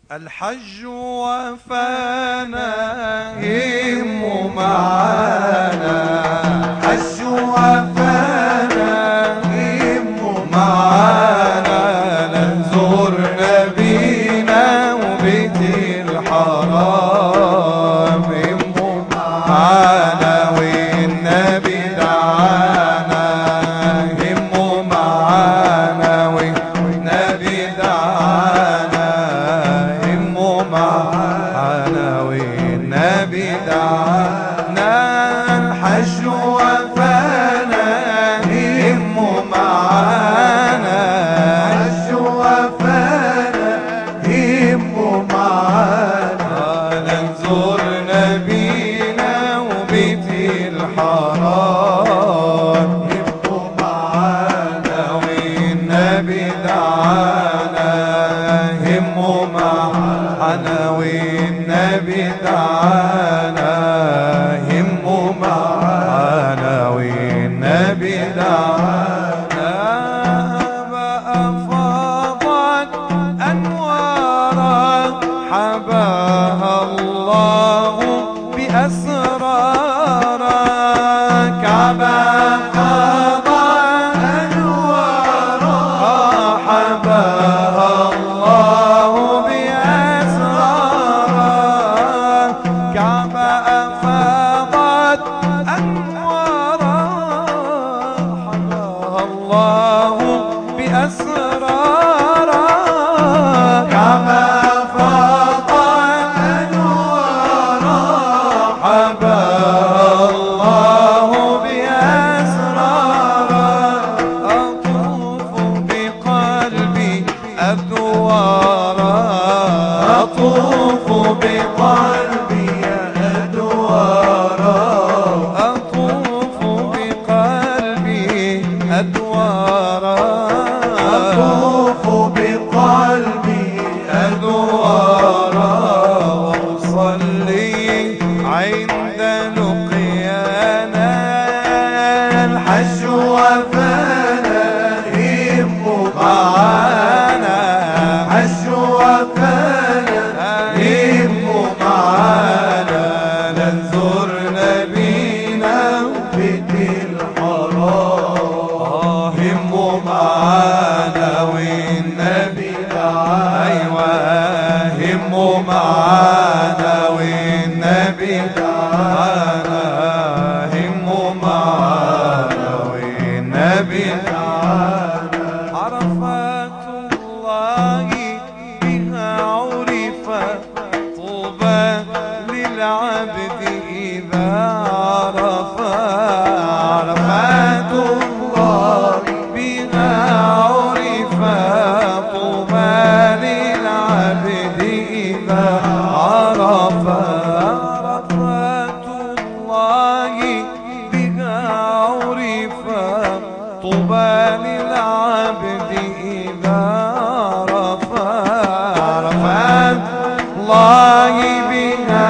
الحج وفانا هم معانا، حج وفانا هم معانا، نزور نبينا وبيت الحرام هم معانا، والنبي دعانا هم معانا، والنبي دعانا معانا، والنبي دعانا. الحج وفانا هم معانا، الحج وفانا هم معانا، نزور نبينا وبيت الحرام هم معانا، والنبي دعانا هم معانا، والنبي دعانا هم معانا، والنبي دعانا. بقى فاضت أنوارا حباها الله بأسرارا، كعبة فاضت أنوارا حباها الله بأسرارا، كعبة فاضت أنوارا حباها الله بأسرارا، كعبة فاضت أنوارا حباها الله بأسرارا. أطوف بقلبي أدوارا، أطوف بقلبي أدوارا، أطوف بقلبي أدوارا، أطوف بقلبي أدوارا، وأصلي عند لقيانا. الحج وفانا هم معانا، الحج وفانا هم معانا، ننظر نبينا وبيت الحرام هم معانا، والنبي دعانا. أيوة هم معانا، والنبي دعانا هم معانا، والنبي دعانا. عرفات الله بها عرفت، طوبى للعبد إذا عرفا. عرفات الله بها عرفت، طوبى للعبد إذا عرفا. عرفات الله بها عرفت، طوبى للعبد إذا عرفا. عرفات الله بها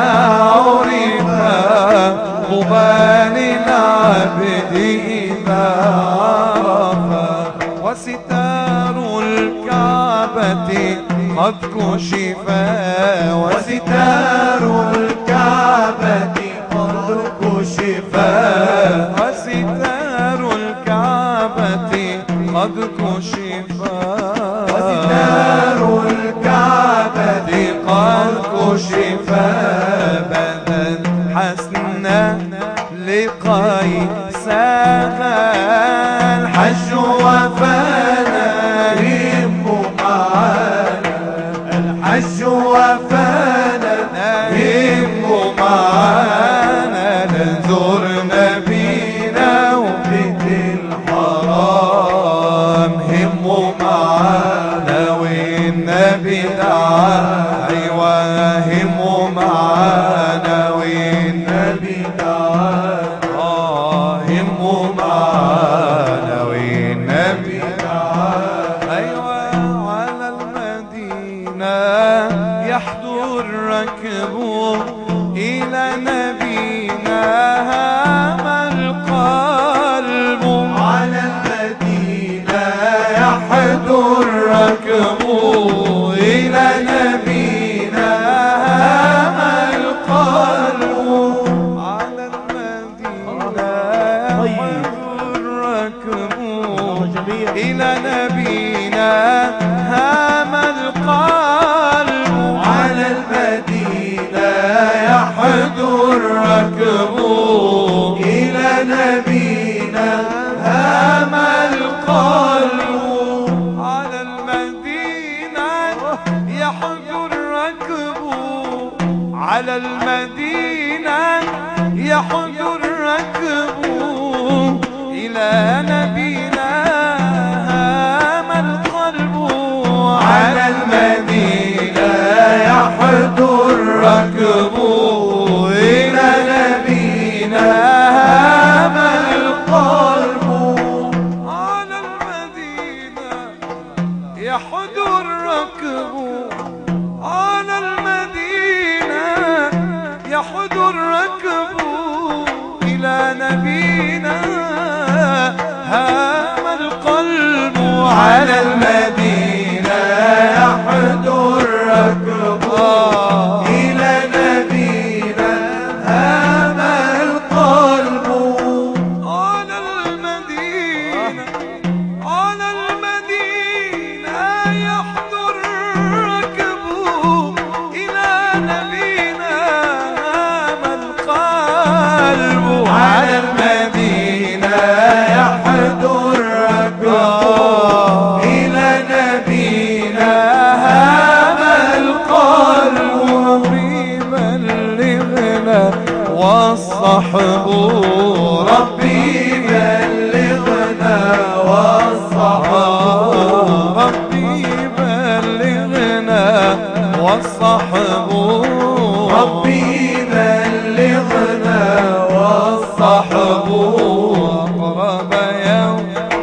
عرفت، طوبى للعبد إذا عرفا. وستار الكعبة قد كشفا، وستار الكعبة قد كشفا، وستار الكعبة قد كشفا، وستار الكعبة قد كشفا. بدت حسنا لقيسها، الحج وفانا هم معانا، الحج وفانا هم معانا، ننظر نبينا وبيت الحرام هم معانا، والنبي دعانا. أيوة هم معانا، والنبي دعانا هم معانا، والنبي دعانا. أيوة على المدينة يحدو الركب إلى نبينا، هام القلب. على المدينة يحدو الركب إلى نبينا، يحضر ركبه على المدينة، يحضر ركبه إلى نبينا هام القلب على المدينة، يحضر ركبه إلى نبينا هام القلب على المدينة، يحضر ركبه على المدينة، يحضر ركبه إلى نبينا هام القلب على المدينة، يحضر ركبه إلى نبينا هام القلب على المدينة، على المدينة يحضر ركبه إلى نبينا هام القلب على المدينة، يحضر ركبه إلى نبينا هام القلب ربي بلغنا والصحب، ربي بلغنا والصحب، ربي بلغنا والصحب أقرب يوم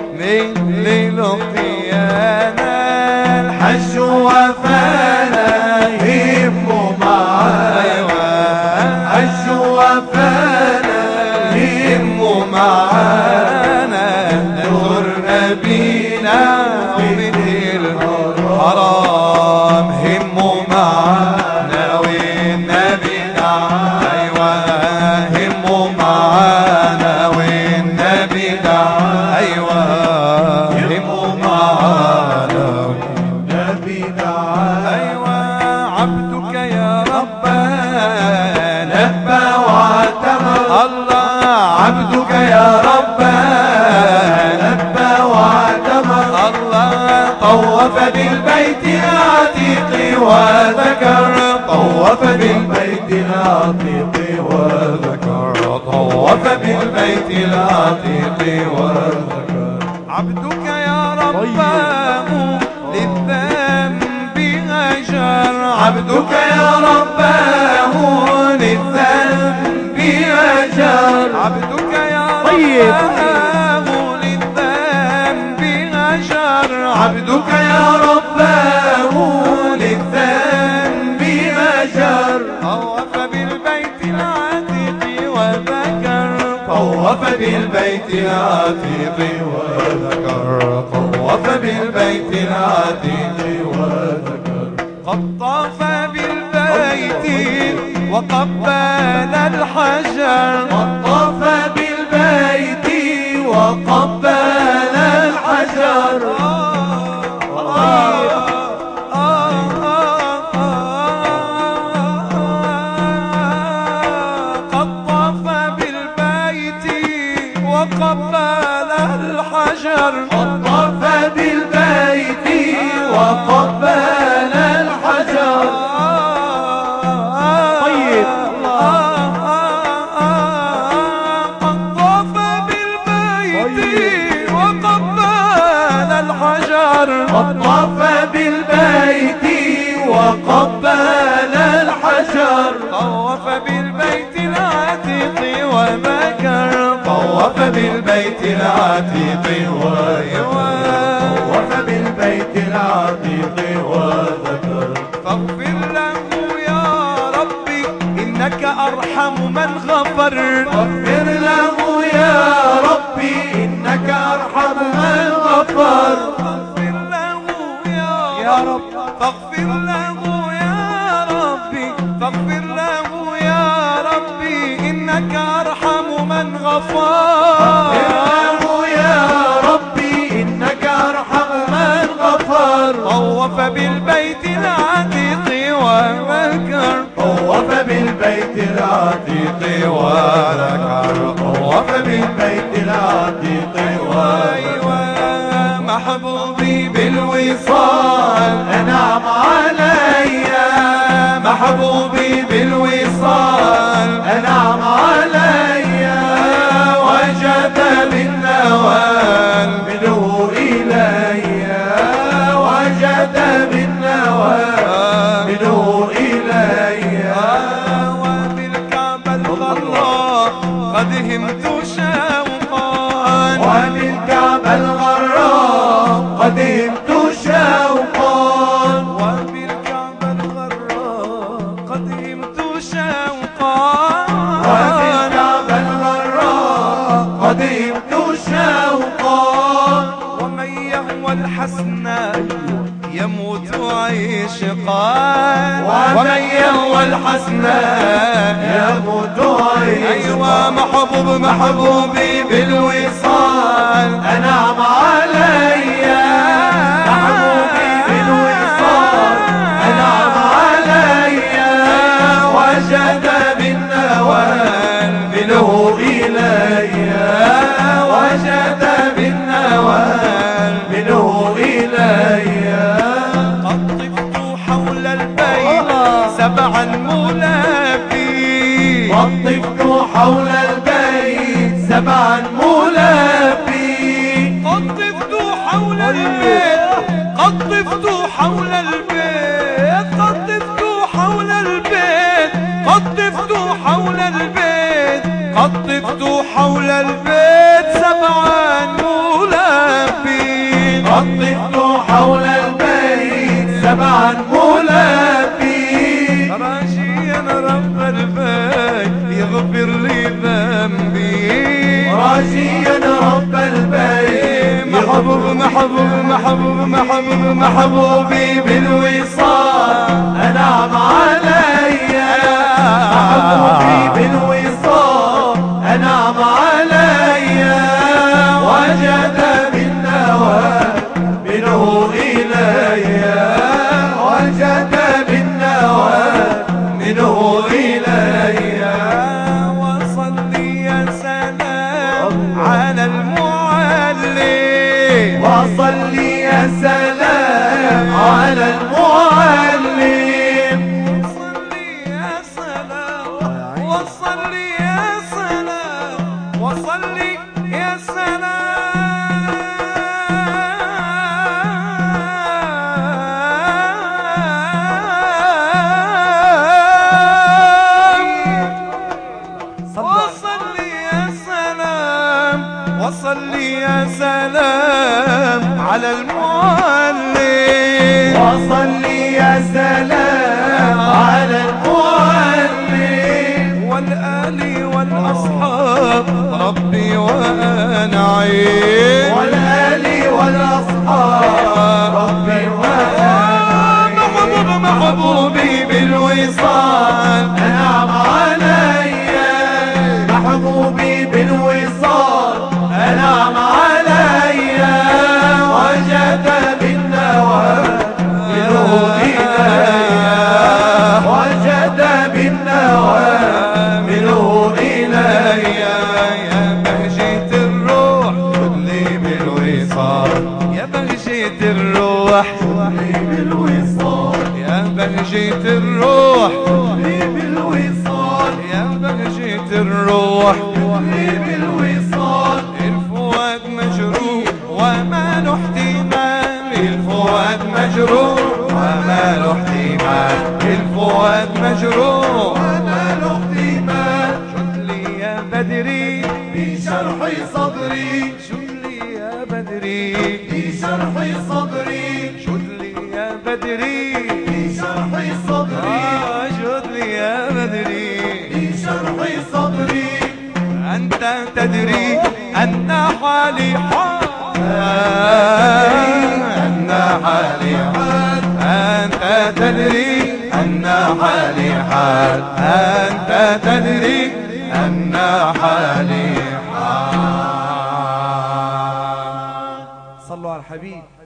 للقيانا الحج وفانا هم معانا، الحج وفانا هم معانا، نزور نبينا وبيت الحرام هم معانا والنبي دعا، أيوة هم معانا والنبي دعا، أيوة هم معانا والنبي دعا، أيوة عبدك يا ربنا لبى واعتمر، الله عبدك يا ربنا لبى واعتمر، الله طوف بالبيت العتيق وذكر، طوف بالبيت العتيق وذكر، طوف بالبيت العتيق وذكر، عبدك يا رباه للذنب هجر، عبدك يا رباه للذنب هجر، عبدك يا رباه للذنب هجر، عبدك يا رباه للذنب هجر، طوف بالبيت العتيق وذكر، طوف بالبيت العتيق وذكر، طوف بالبيت العتيق وذكر، قد طاف بالبيت وقبل الحجر، قد طاف بالبيت وقبل الحجر، قد طاف بالبيت وقبل الحجر، قد طاف بالبيت وقبل الحجر، طيب قد طاف بالبيت وقبل الحجر، قد طاف بالبيت وقبل الحجر، طوف بالبيت العتيق وذكر، طوف بالبيت العتيق طوف بالبيت العتيق وذكر، فاغفر له يا ربي إنك أرحم من غفر، فاغفر له يا ربي إنك أرحم من غفر، فاغفر له يا رب، فاغفر له يا ربي، فاغفر له يا ربي إنك أرحم من غفر، فاغفر له يا ربي إنك أرحم من غفر، طوف بالبيت العتيق وذكر، طوف بالبيت العتيق وذكر، طوف بالبيت العتيق وذكر، محبوبي بالوصال أنعم علي محبوبي بالوصال أنعم علي وجد بالنوال منه إلي وجد بالنوال منه إلي وبالكعبة الغراء قد همت شوقا وبالكعبة الغراء قد همت شوقا وبالكعبة الغراء قد همت شوقا وبالكعبة الغراء قد همت شوقا ومن يهوى الحسناء يموت عشقا ومن يهوى الحسناء يموت عشقا أيوة محبوبي بالوصال أنعم علي محبوبي بالوصال أنعم علي وجد بالنوال منه إلي وجد بالنوال منه إلي قد طفت حول البيت سبعا ملافي قد طفت حول البيت سبعا ملافي قد طفت حول البيت قد طفت حول البيت قد طفت حول البيت قد طفت حول البيت قد طفت حول البيت سبعا ملافي قد طفت حول البيت سبعا ملافي راجيا رب البيت يغفر لي ذنبي راجيا رب البيت محبوبي بالوصال أنعم علي محبوبي بالوصال أنعم علي وجد بالنوال منه إلي وجد بالنوال منه إلي وصلي يا سلام على المعلم وصلي يا سلام على المعلم وصلي يا سلام وصلي يا سلام وصلي يا وصلي يا سلام على المعلم وصلي يا سلام على المعلم والآل والأصحاب ربي وأنعم والآل والأصحاب ربي وأنعم محبوبي بالوصال أنعم علي محبوبي بالوصال أنعم علي وجد بالنوال منه إلي وجد بالنوال منه إلي يا بهجة الروح خذلي بالوصال يا بهجة الروح خذلي بالوصال يا بهجة الروح خذلي بالوصال يا بهجة الروح خذلي بالوصال الفؤاد مجروح وما له احتمال الفؤاد مجروح وما له احتمال الفؤاد مجروح وما له احتمال شد لي يا بدري في شرح صدري شد لي يا بدري في شرح صدري شد لي يا بدري في شرح صدري شد لي يا بدري في شرح صدري أنت تدري أن حالي حال أن حالي حال أنت تدري أن حالي حال أنت تدري أن حالي حال صلوا على الحبيب.